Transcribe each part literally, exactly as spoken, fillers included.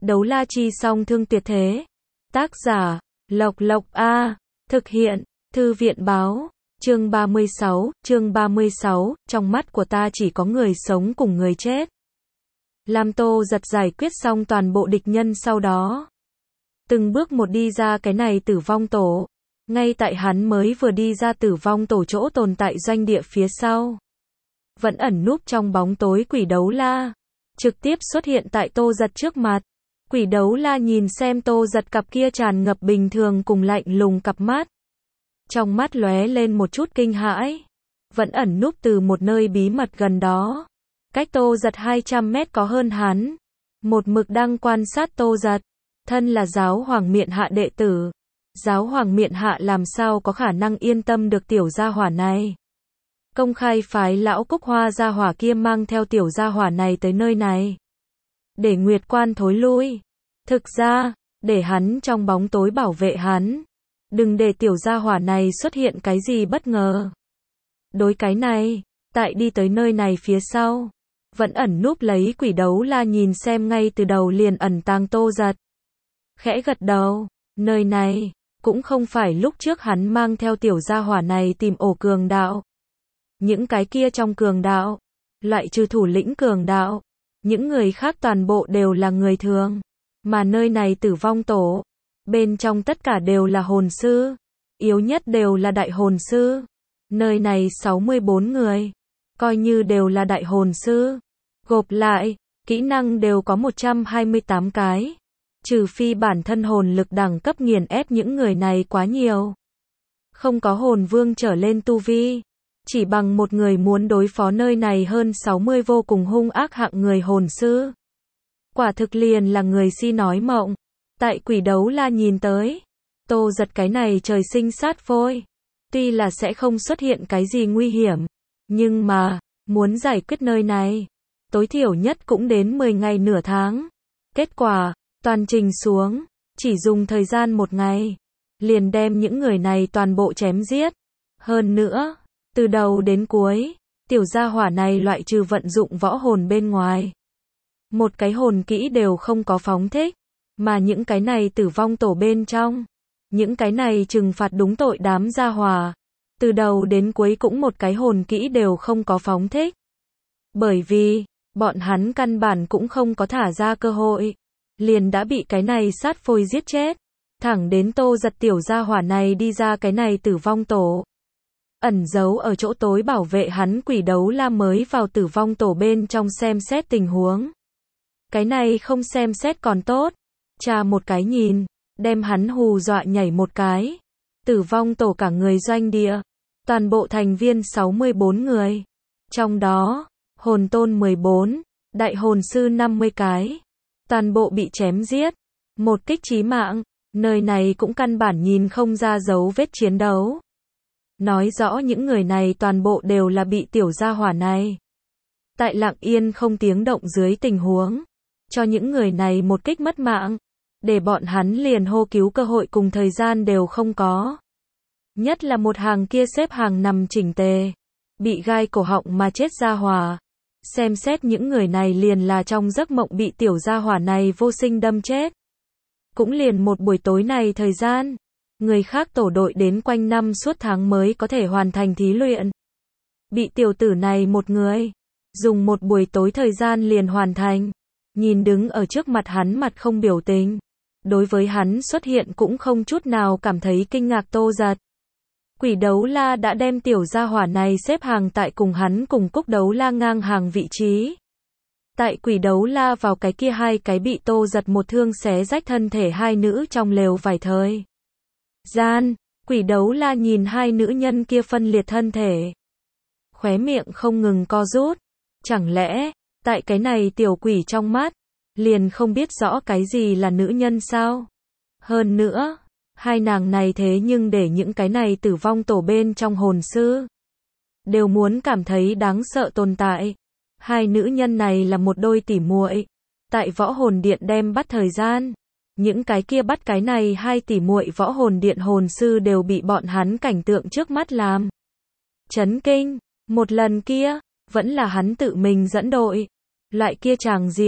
Đấu la chi song thương tuyệt thế. Tác giả, Lộc Lộc A. Thực hiện, Thư viện báo. Chương ba mươi sáu, chương ba mươi sáu, trong mắt của ta chỉ có người sống cùng người chết. Lam Tô Giật giải quyết xong toàn bộ địch nhân sau đó. Từng bước một đi ra cái này tử vong tổ. Ngay tại hắn mới vừa đi ra tử vong tổ chỗ tồn tại doanh địa phía sau. Vẫn ẩn núp trong bóng tối quỷ đấu la. Trực tiếp xuất hiện tại Tô Giật trước mặt. Quỷ đấu la nhìn xem Tô Giật cặp kia tràn ngập bình thường cùng lạnh lùng cặp mắt. Trong mắt lóe lên một chút kinh hãi. Vẫn ẩn núp từ một nơi bí mật gần đó. Cách Tô Giật hai trăm mét có hơn hắn. Một mực đang quan sát Tô Giật. Thân là giáo hoàng miện hạ đệ tử. Giáo hoàng miện hạ làm sao có khả năng yên tâm được tiểu gia hỏa này. Công khai phái lão Cúc Hoa gia hỏa kia mang theo tiểu gia hỏa này tới nơi này. Để Nguyệt Quan thối lui. Thực ra, để hắn trong bóng tối bảo vệ hắn. Đừng để tiểu gia hỏa này xuất hiện cái gì bất ngờ. Đối cái này, tại đi tới nơi này phía sau. Vẫn ẩn núp lấy quỷ đấu la nhìn xem ngay từ đầu liền ẩn tàng Tô Giật. Khẽ gật đầu, nơi này, cũng không phải lúc trước hắn mang theo tiểu gia hỏa này tìm ổ cường đạo. Những cái kia trong cường đạo, loại trừ thủ lĩnh cường đạo, những người khác toàn bộ đều là người thường. Mà nơi này tử vong tổ, bên trong tất cả đều là hồn sư, yếu nhất đều là đại hồn sư. Nơi này sáu mươi bốn người, coi như đều là đại hồn sư. Gộp lại, kỹ năng đều có một trăm hai mươi tám cái. Trừ phi bản thân hồn lực đẳng cấp nghiền ép những người này quá nhiều. Không có hồn vương trở lên tu vi. Chỉ bằng một người muốn đối phó nơi này hơn sáu mươi vô cùng hung ác hạng người hồn sư. Quả thực liền là người si nói mộng. Tại quỷ đấu la nhìn tới. Tô Giật cái này trời sinh sát phôi. Tuy là sẽ không xuất hiện cái gì nguy hiểm. Nhưng mà, muốn giải quyết nơi này. Tối thiểu nhất cũng đến mười ngày nửa tháng. Kết quả, toàn trình xuống. Chỉ dùng thời gian một ngày. Liền đem những người này toàn bộ chém giết. Hơn nữa. Từ đầu đến cuối, tiểu gia hỏa này loại trừ vận dụng võ hồn bên ngoài. Một cái hồn kỹ đều không có phóng thích, mà những cái này tử vong tổ bên trong. Những cái này trừng phạt đúng tội đám gia hỏa. Từ đầu đến cuối cũng một cái hồn kỹ đều không có phóng thích. Bởi vì, bọn hắn căn bản cũng không có thả ra cơ hội. Liền đã bị cái này sát phôi giết chết. Thẳng đến Tô Giật tiểu gia hỏa này đi ra cái này tử vong tổ. Ẩn giấu ở chỗ tối bảo vệ hắn quỷ đấu la mới vào tử vong tổ bên trong xem xét tình huống. Cái này không xem xét còn tốt. Cha một cái nhìn, đem hắn hù dọa nhảy một cái. Tử vong tổ cả người doanh địa. Toàn bộ thành viên sáu mươi bốn người. Trong đó, hồn tôn mười bốn, đại hồn sư năm mươi cái. Toàn bộ bị chém giết. Một kích chí mạng, nơi này cũng căn bản nhìn không ra dấu vết chiến đấu. Nói rõ những người này toàn bộ đều là bị tiểu gia hỏa này. Tại lặng yên không tiếng động dưới tình huống. Cho những người này một kích mất mạng. Để bọn hắn liền hô cứu cơ hội cùng thời gian đều không có. Nhất là một hàng kia xếp hàng nằm chỉnh tề. Bị gai cổ họng mà chết gia hỏa. Xem xét những người này liền là trong giấc mộng bị tiểu gia hỏa này vô sinh đâm chết. Cũng liền một buổi tối này thời gian. Người khác tổ đội đến quanh năm suốt tháng mới có thể hoàn thành thí luyện. Bị tiểu tử này một người. Dùng một buổi tối thời gian liền hoàn thành. Nhìn đứng ở trước mặt hắn mặt không biểu tình. Đối với hắn xuất hiện cũng không chút nào cảm thấy kinh ngạc Tô Giật. Quỷ đấu la đã đem tiểu gia hỏa này xếp hàng tại cùng hắn cùng Cúc đấu la ngang hàng vị trí. Tại quỷ đấu la vào cái kia hai cái bị Tô Giật một thương xé rách thân thể hai nữ trong lều vài thời gian, quỷ đấu la nhìn hai nữ nhân kia phân liệt thân thể. Khóe miệng không ngừng co rút. Chẳng lẽ, tại cái này tiểu quỷ trong mắt, liền không biết rõ cái gì là nữ nhân sao? Hơn nữa, hai nàng này thế nhưng để những cái này tử vong tổ bên trong hồn sư. Đều muốn cảm thấy đáng sợ tồn tại. Hai nữ nhân này là một đôi tỉ muội. Tại võ hồn điện đem bắt thời gian. Những cái kia bắt cái này hai tỷ muội võ hồn điện hồn sư đều bị bọn hắn cảnh tượng trước mắt làm chấn kinh. Một lần kia, vẫn là hắn tự mình dẫn đội. Loại kia tràng diện,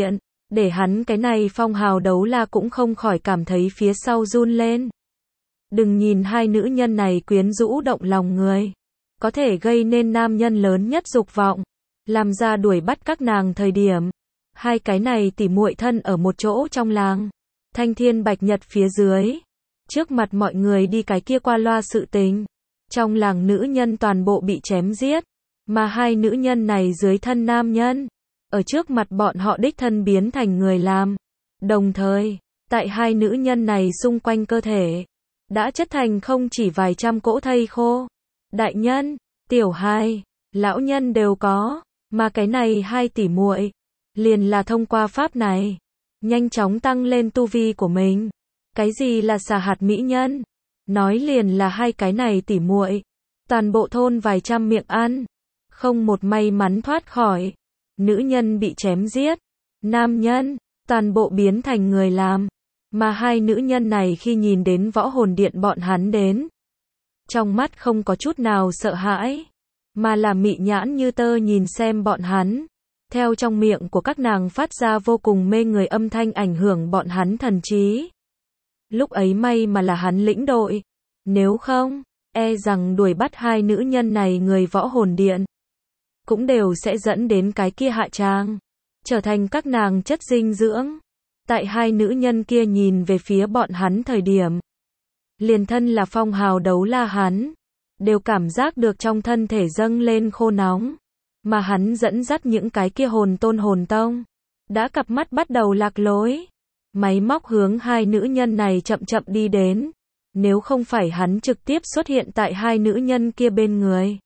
để hắn cái này phong hào đấu la cũng không khỏi cảm thấy phía sau run lên. Đừng nhìn hai nữ nhân này quyến rũ động lòng người, có thể gây nên nam nhân lớn nhất dục vọng, làm ra đuổi bắt các nàng thời điểm. Hai cái này tỉ muội thân ở một chỗ trong làng, thanh thiên bạch nhật phía dưới, trước mặt mọi người đi cái kia qua loa sự tình. Trong làng nữ nhân toàn bộ bị chém giết, mà hai nữ nhân này dưới thân nam nhân, ở trước mặt bọn họ đích thân biến thành người làm. Đồng thời, tại hai nữ nhân này xung quanh cơ thể, đã chất thành không chỉ vài trăm cỗ thây khô. Đại nhân, tiểu hài, lão nhân đều có, mà cái này hai tỷ muội liền là thông qua pháp này, nhanh chóng tăng lên tu vi của mình. Cái gì là xà hạt mỹ nhân? Nói liền là hai cái này tỷ muội, toàn bộ thôn vài trăm miệng ăn, không một may mắn thoát khỏi. Nữ nhân bị chém giết, nam nhân, toàn bộ biến thành người làm. Mà hai nữ nhân này khi nhìn đến võ hồn điện bọn hắn đến, trong mắt không có chút nào sợ hãi, mà là mị nhãn như tơ nhìn xem bọn hắn. Theo trong miệng của các nàng phát ra vô cùng mê người âm thanh ảnh hưởng bọn hắn thần trí. Lúc ấy may mà là hắn lĩnh đội, nếu không, e rằng đuổi bắt hai nữ nhân này người võ hồn điện, cũng đều sẽ dẫn đến cái kia hạ tràng, trở thành các nàng chất dinh dưỡng. Tại hai nữ nhân kia nhìn về phía bọn hắn thời điểm, liền thân là phong hào đấu la hắn, đều cảm giác được trong thân thể dâng lên khô nóng, mà hắn dẫn dắt những cái kia hồn tôn hồn tông, đã cặp mắt bắt đầu lạc lối, máy móc hướng hai nữ nhân này chậm chậm đi đến. Nếu không phải hắn trực tiếp xuất hiện tại hai nữ nhân kia bên người,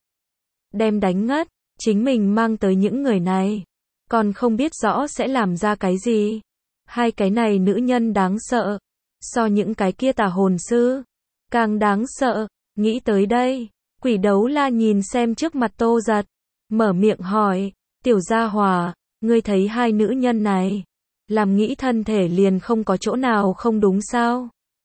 đem đánh ngất, chính mình mang tới những người này, còn không biết rõ sẽ làm ra cái gì. Hai cái này nữ nhân đáng sợ, so những cái kia tà hồn sư, càng đáng sợ. Nghĩ tới đây, quỷ đấu la nhìn xem trước mặt Tô Giật, mở miệng hỏi, tiểu gia hỏa, ngươi thấy hai nữ nhân này, làm nghĩ thân thể liền không có chỗ nào không đúng sao?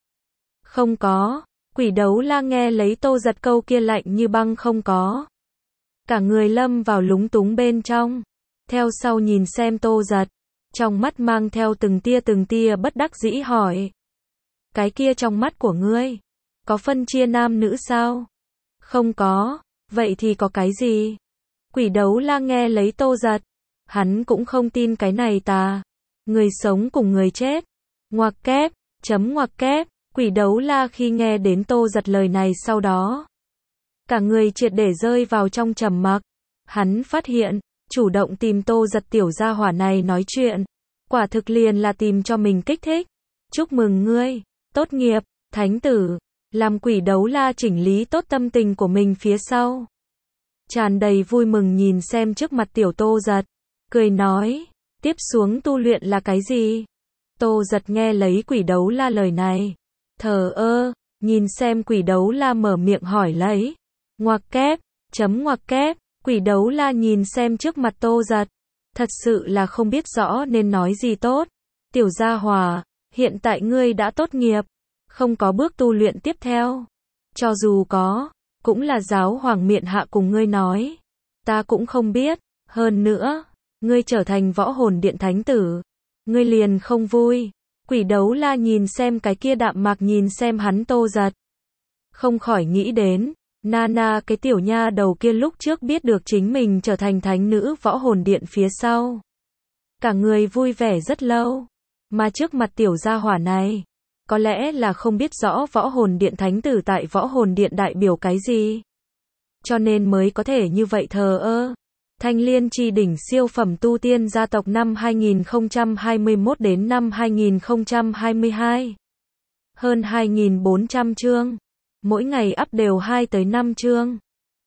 Không có, quỷ đấu la nghe lấy Tô Giật câu kia lạnh như băng không có. Cả người lâm vào lúng túng bên trong, theo sau nhìn xem Tô Giật, trong mắt mang theo từng tia từng tia bất đắc dĩ hỏi. Cái kia trong mắt của ngươi, có phân chia nam nữ sao? Không có, vậy thì có cái gì? Quỷ đấu la nghe lấy Tô Giật, hắn cũng không tin cái này ta. Người sống cùng người chết. Ngoặc kép, chấm ngoặc kép, quỷ đấu la khi nghe đến Tô Giật lời này sau đó, cả người triệt để rơi vào trong trầm mặc. Hắn phát hiện, chủ động tìm Tô Giật tiểu gia hỏa này nói chuyện, quả thực liền là tìm cho mình kích thích. Chúc mừng ngươi, tốt nghiệp, thánh tử. Làm quỷ đấu la chỉnh lý tốt tâm tình của mình phía sau, tràn đầy vui mừng nhìn xem trước mặt tiểu Tô Giật, cười nói, tiếp xuống tu luyện là cái gì? Tô Giật nghe lấy quỷ đấu la lời này, thờ ơ, nhìn xem quỷ đấu la mở miệng hỏi lấy. Ngoặc kép, chấm ngoặc kép, quỷ đấu la nhìn xem trước mặt Tô Giật, thật sự là không biết rõ nên nói gì tốt. Tiểu gia hòa, hiện tại ngươi đã tốt nghiệp, không có bước tu luyện tiếp theo. Cho dù có, cũng là giáo hoàng miện hạ cùng ngươi nói. Ta cũng không biết, hơn nữa, ngươi trở thành võ hồn điện thánh tử, ngươi liền không vui. Quỷ đấu la nhìn xem cái kia đạm mạc nhìn xem hắn Tô Giật, không khỏi nghĩ đến, Nana cái tiểu nha đầu kia lúc trước biết được chính mình trở thành thánh nữ võ hồn điện phía sau. Cả người vui vẻ rất lâu, mà trước mặt tiểu gia hỏa này, có lẽ là không biết rõ võ hồn điện thánh tử tại võ hồn điện đại biểu cái gì, cho nên mới có thể như vậy thờ ơ. Thanh Liên chi đỉnh siêu phẩm tu tiên gia tộc năm hai nghìn không trăm hai mươi mốt đến năm hai nghìn không trăm hai mươi hai. Hơn hai nghìn bốn trăm chương. Mỗi ngày up đều hai tới năm chương.